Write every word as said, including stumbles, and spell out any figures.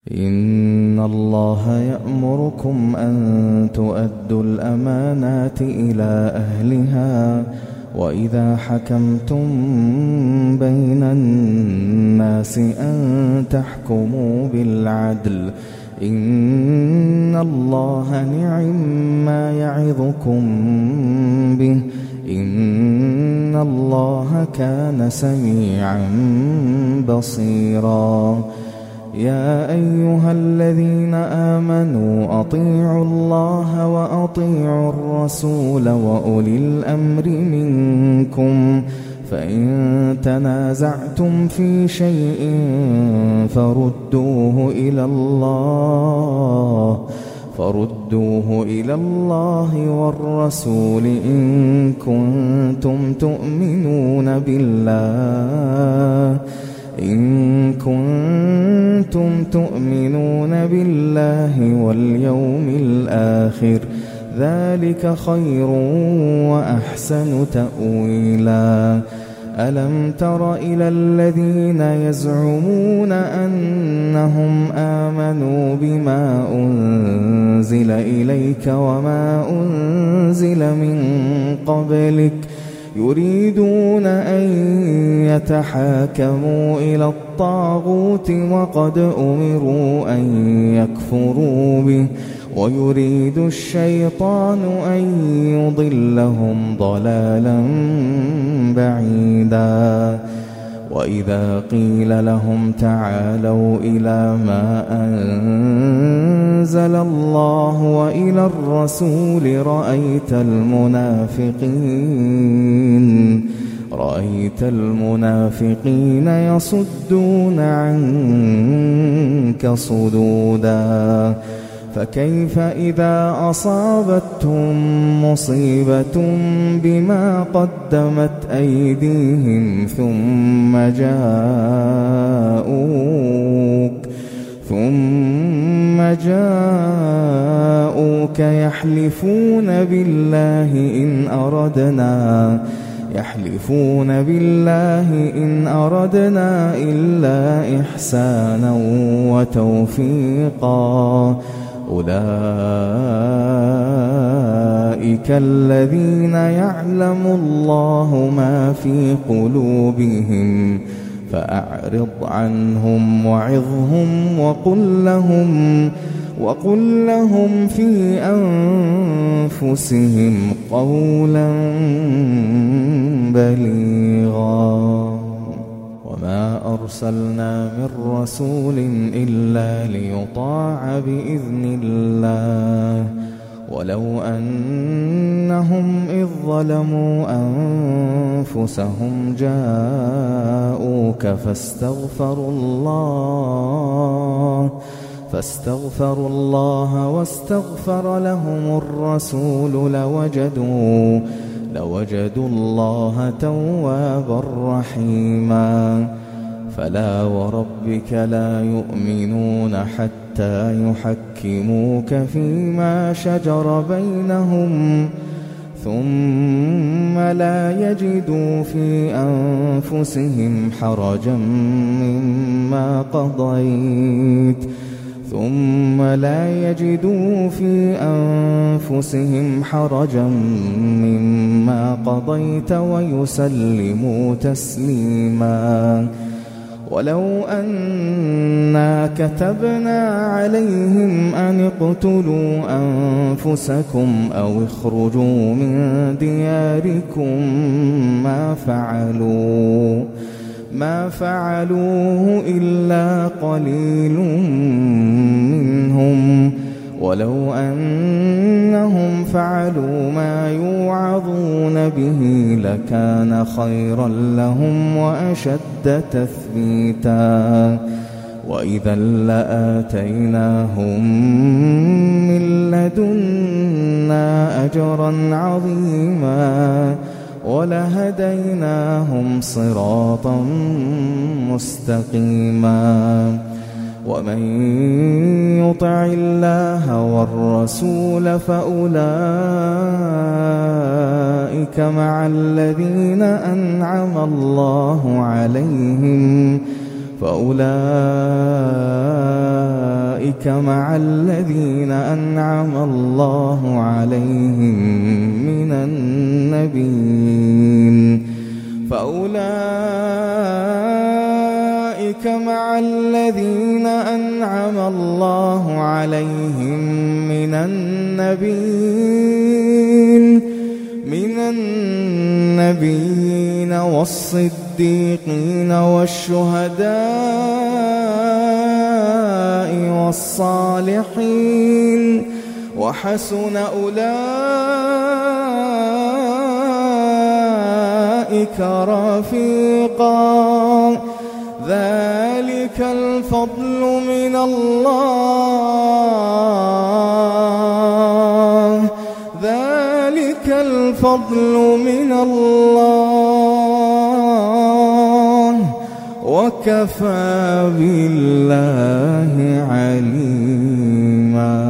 إن الله يأمركم أن تؤدوا الأمانات إلى أهلها وإذا حكمتم بين الناس أن تحكموا بالعدل إن الله نعم يعظكم به إن الله كان سميعا بصيرا. يا أيها الذين آمنوا أطيعوا الله وأطيعوا الرسول وأولي الأمر منكم فإن تنازعتم في شيء فردوه إلى الله فردوه إلى الله والرسول إن كنتم تؤمنون بالله إن كنتم تؤمنون بالله واليوم الآخر ذلك خير وأحسن تأويلا. ألم تر إلى الذين يزعمون أنهم آمنوا بما أنزل إليك وما أنزل من قبلك يريدون أن يتحاكموا إلى الطاغوت وقد أمروا أن يكفروا به ويريد الشيطان أن يضلهم ضلالا بعيدا. وإذا قيل لهم تعالوا إلى ما أنزل الله وإلى الرسول رأيت المنافقين رأيت المنافقين يصدون عنك صدودا. فكيف إذا أصابتهم مصيبة بما قدمت أيديهم ثم جاءوك ثم جاءوك يحلفون بالله إن أردنا يحلفون بالله إن أردنا إلا إحسانا وتوفيقا أولئك الذين يعلم الله ما في قلوبهم فأعرض عنهم وعظهم وقل لهم وقل لهم في أنفسهم قولا بليغا. وما أرسلنا من رسول إلا ليطاع بإذن الله ولو أنهم إذ ظلموا أنفسهم جاءوك فاستغفروا الله فاستغفروا الله واستغفر لهم الرسول لوجدوا لوجدوا الله توابا رحيما. فلا وربك لا يؤمنون حتى يحكموك فيما شجر بينهم ثم لا يجدوا في أنفسهم حرجا مما قضيت ثم لا يجدوا في أنفسهم حرجا مما قضيت ويسلموا تسليما. ولو أنا كتبنا عليهم أن اقتلوا أنفسكم أو اخرجوا من دياركم ما فعلوا ما فعلوه إلا قليل منهم ولو أنهم فعلوا ما يوعظون به لكان خيرا لهم وأشد تثبيتا. وإذا لآتيناهم من لدنا أجرا عظيما ولهديناهم صراطا مستقيما. ومن يطع الله والرسول فأولئك مع الذين أنعم الله عليهم فأولئك فأولئك مع الذين أنعم الله عليهم من النبيين فأولئك مع الذين أنعم الله عليهم من النبيين من النبيين والصديقين والشهداء والصالحين وحسن أولئك رفيقا ذلك الفضل من الله ذلك الفضل من الله وكفى بالله عليما.